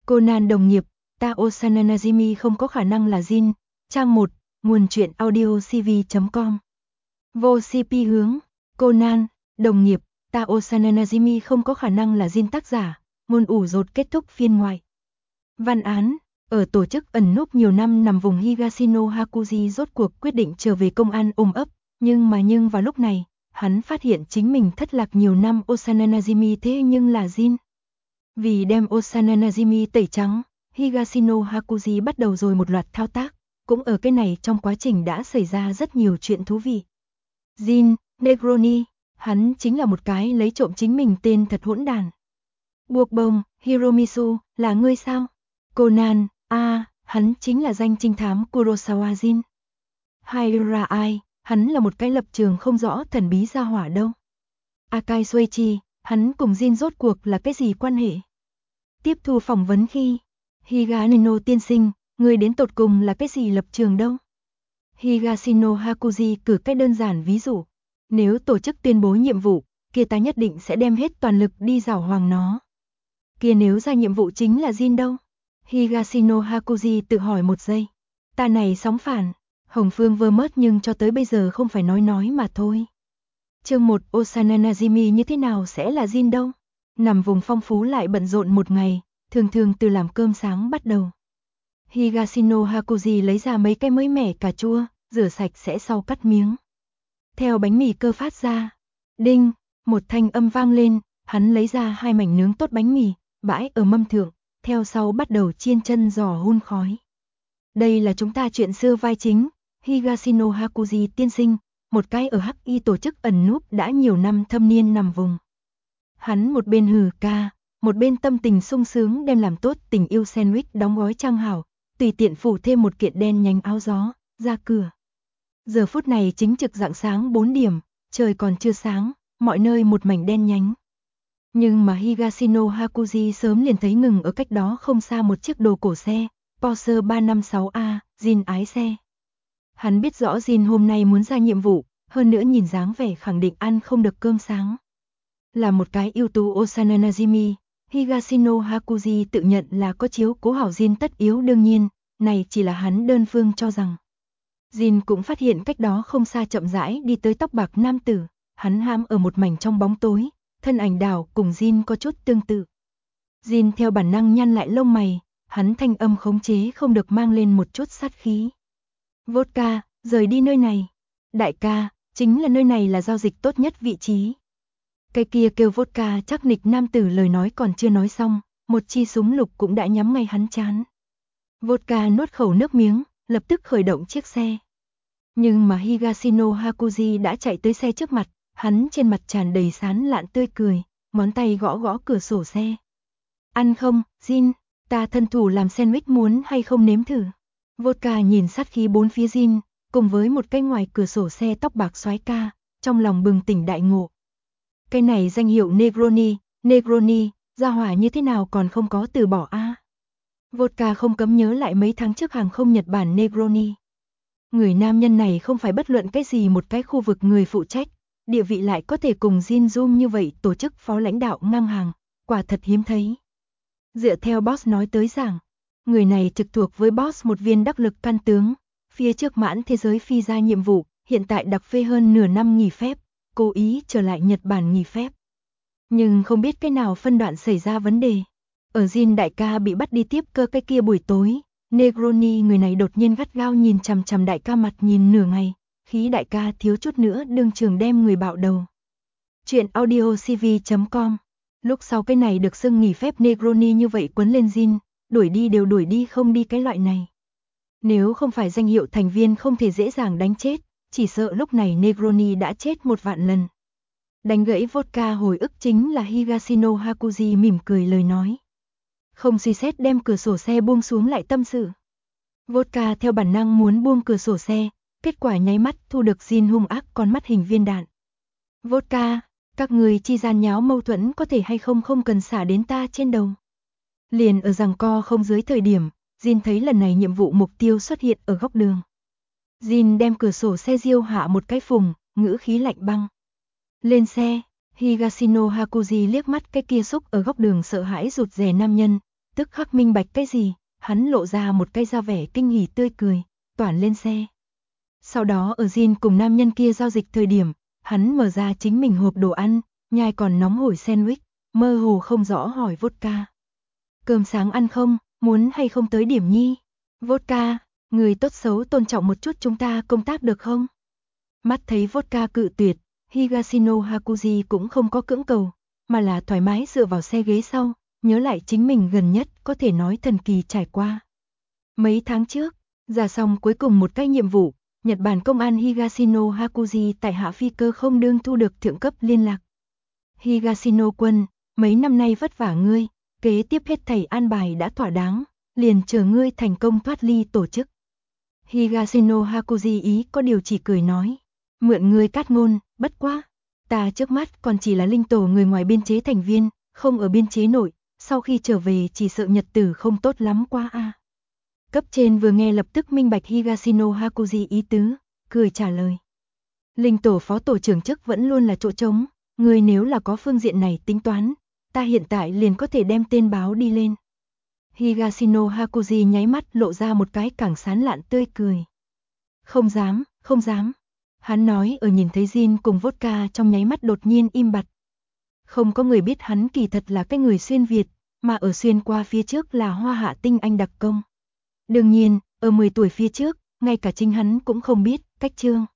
Conan đồng nghiệp, ta Osana Najimi không có khả năng là Jin. Trang 1, nguồn truyện audio cv.com. Vô CP hướng, Conan, đồng nghiệp, ta Osana Najimi không có khả năng là Jin. Tác giả, ngôn ủ dột. Kết thúc phiên ngoại. Văn án, ở tổ chức ẩn núp nhiều năm nằm vùng Higashino Hakuji rốt cuộc quyết định trở về công an ôm ấp, nhưng vào lúc này, hắn phát hiện chính mình thất lạc nhiều năm. Osana Najimi thế nhưng là Jin. Vì đem Osana Najimi tẩy trắng, Higashino Hakuji bắt đầu rồi một loạt thao tác, cũng ở cái này trong quá trình đã xảy ra rất nhiều chuyện thú vị. Jin, Negroni, hắn chính là một cái lấy trộm chính mình tên thật hỗn đàn. Buộc bông, Hiromitsu, là ngươi sao? Conan, hắn chính là danh trinh thám Kurosawa Jin. Haira ai, hắn là một cái lập trường không rõ thần bí gia hỏa đâu. Akai Suichi, hắn cùng Jin rốt cuộc là cái gì quan hệ? Tiếp thu phỏng vấn khi Higanino tiên sinh, người đến tột cùng là cái gì lập trường đâu? Higashino Hakuji cử cách đơn giản ví dụ, nếu tổ chức tuyên bố nhiệm vụ, kia ta nhất định sẽ đem hết toàn lực đi giảo hoàng nó. Kia nếu ra nhiệm vụ chính là Jin đâu? Higashino Hakuji tự hỏi một giây. Ta này sóng phản, Hồng Phương vơ mất nhưng cho tới bây giờ không phải nói mà thôi. Chương 1, Osana Najimi như thế nào sẽ là Jin đâu? Nằm vùng phong phú lại bận rộn một ngày, thường từ làm cơm sáng bắt đầu. Higashino Hakuji lấy ra mấy cái mới mẻ cà chua, rửa sạch sẽ sau cắt miếng. Theo bánh mì cơ phát ra, đinh, một thanh âm vang lên, hắn lấy ra 2 mảnh nướng tốt bánh mì, bãi ở mâm thượng, theo sau bắt đầu chiên chân giò hun khói. Đây là chúng ta chuyện xưa vai chính, Higashino Hakuji tiên sinh, một cái ở Hắc Y tổ chức ẩn núp đã nhiều năm thâm niên nằm vùng. Hắn một bên hừ ca, một bên tâm tình sung sướng đem làm tốt tình yêu sandwich đóng gói trang hảo, tùy tiện phủ thêm một kiện đen nhánh áo gió, ra cửa. Giờ phút này chính trực rạng sáng 4 điểm, trời còn chưa sáng, mọi nơi một mảnh đen nhánh. Nhưng mà Higashino Hakuji sớm liền thấy ngừng ở cách đó không xa một chiếc đồ cổ xe, Porsche 356A, Jin ái xe. Hắn biết rõ Jin hôm nay muốn ra nhiệm vụ, hơn nữa nhìn dáng vẻ khẳng định ăn không được cơm sáng. Là một cái ưu tú Osana Najimi, Higashino Hakuji tự nhận là có chiếu cố hảo Jin tất yếu đương nhiên, này chỉ là hắn đơn phương cho rằng. Jin cũng phát hiện cách đó không xa chậm rãi đi tới tóc bạc nam tử, hắn hãm ở một mảnh trong bóng tối, thân ảnh đảo cùng Jin có chút tương tự. Jin theo bản năng nhăn lại lông mày, hắn thanh âm khống chế không được mang lên một chút sát khí. Vodka, rời đi nơi này. Đại ca, chính là nơi này là giao dịch tốt nhất vị trí. Cái kia kêu vodka chắc nịch nam tử lời nói còn chưa nói xong, một chi súng lục cũng đã nhắm ngay hắn trán. Vodka nuốt khẩu nước miếng, lập tức khởi động chiếc xe. Nhưng mà Higashino Hakuji đã chạy tới xe trước mặt, hắn trên mặt tràn đầy sán lạn tươi cười, ngón tay gõ cửa sổ xe. Ăn không, Jin, ta thân thủ làm sandwich muốn hay không nếm thử. Vodka nhìn sát khí bốn phía Jin, cùng với một cái ngoài cửa sổ xe tóc bạc soái ca, trong lòng bừng tỉnh đại ngộ. Cái này danh hiệu Negroni, gia hỏa như thế nào còn không có từ bỏ a? Vodka không cấm nhớ lại mấy tháng trước hàng không Nhật Bản Negroni. Người nam nhân này không phải bất luận cái gì một cái khu vực người phụ trách, địa vị lại có thể cùng Jin Zoom như vậy tổ chức phó lãnh đạo ngang hàng, quả thật hiếm thấy. Dựa theo boss nói tới rằng, người này trực thuộc với boss một viên đắc lực can tướng, phía trước mãn thế giới phi ra nhiệm vụ, hiện tại đặc phê hơn nửa năm nghỉ phép, cố ý trở lại Nhật Bản nghỉ phép. Nhưng không biết cái nào phân đoạn xảy ra vấn đề. Ở Jin đại ca bị bắt đi tiếp cơ cái kia buổi tối, Negroni người này đột nhiên gắt gao nhìn chằm đại ca mặt nhìn nửa ngày, khí đại ca thiếu chút nữa đương trường đem người bạo đầu. Chuyện audio cv.com. Lúc sau cái này được xưng nghỉ phép Negroni như vậy quấn lên Jin, đuổi đi đều đuổi đi không đi cái loại này. Nếu không phải danh hiệu thành viên không thể dễ dàng đánh chết, chỉ sợ lúc này Negroni đã chết 1 vạn lần. Đánh gãy vodka hồi ức chính là Higashino Hakuji mỉm cười lời nói. Không suy xét đem cửa sổ xe buông xuống lại tâm sự. Vodka theo bản năng muốn buông cửa sổ xe, kết quả nháy mắt thu được Jin hung ác con mắt hình viên đạn. Vodka, các người chi gian nháo mâu thuẫn có thể hay không cần xả đến ta trên đầu. Liền ở giằng co không dưới thời điểm, Jin thấy lần này nhiệm vụ mục tiêu xuất hiện ở góc đường. Jin đem cửa sổ xe diêu hạ một cái phùng, ngữ khí lạnh băng. Lên xe, Higashino Hakuji liếc mắt cái kia xúc ở góc đường sợ hãi rụt rè nam nhân, tức khắc minh bạch cái gì, hắn lộ ra một cái ra vẻ kinh hỉ tươi cười, toản lên xe. Sau đó ở Jin cùng nam nhân kia giao dịch thời điểm, hắn mở ra chính mình hộp đồ ăn, nhai còn nóng hổi sandwich, mơ hồ không rõ hỏi vodka. Cơm sáng ăn không, muốn hay không tới điểm nhi? Vodka, người tốt xấu tôn trọng một chút chúng ta công tác được không? Mắt thấy vodka cự tuyệt, Higashino Hakuji cũng không có cưỡng cầu, mà là thoải mái dựa vào xe ghế sau, nhớ lại chính mình gần nhất có thể nói thần kỳ trải qua. Mấy tháng trước, ra xong cuối cùng một cái nhiệm vụ, Nhật Bản công an Higashino Hakuji tại hạ phi cơ không đương thu được thượng cấp liên lạc. Higashino quân, mấy năm nay vất vả ngươi, kế tiếp hết thảy an bài đã thỏa đáng, liền chờ ngươi thành công thoát ly tổ chức. Higashino Hakuji ý có điều chỉ cười nói, mượn ngươi cát ngôn, bất quá. Ta trước mắt còn chỉ là linh tổ người ngoài biên chế thành viên, không ở biên chế nội, sau khi trở về chỉ sợ nhật tử không tốt lắm qua a. Cấp trên vừa nghe lập tức minh bạch Higashino Hakuji ý tứ, cười trả lời. Linh tổ phó tổ trưởng chức vẫn luôn là chỗ trống, người nếu là có phương diện này tính toán, ta hiện tại liền có thể đem tên báo đi lên. Higashino Hakuji nháy mắt lộ ra một cái càng sán lạn tươi cười. Không dám, không dám. Hắn nói ở nhìn thấy Jin cùng vodka trong nháy mắt đột nhiên im bặt. Không có người biết hắn kỳ thật là cái người xuyên Việt, mà ở xuyên qua phía trước là Hoa Hạ tinh anh đặc công. Đương nhiên, ở 10 tuổi phía trước, ngay cả chính hắn cũng không biết, cách chương.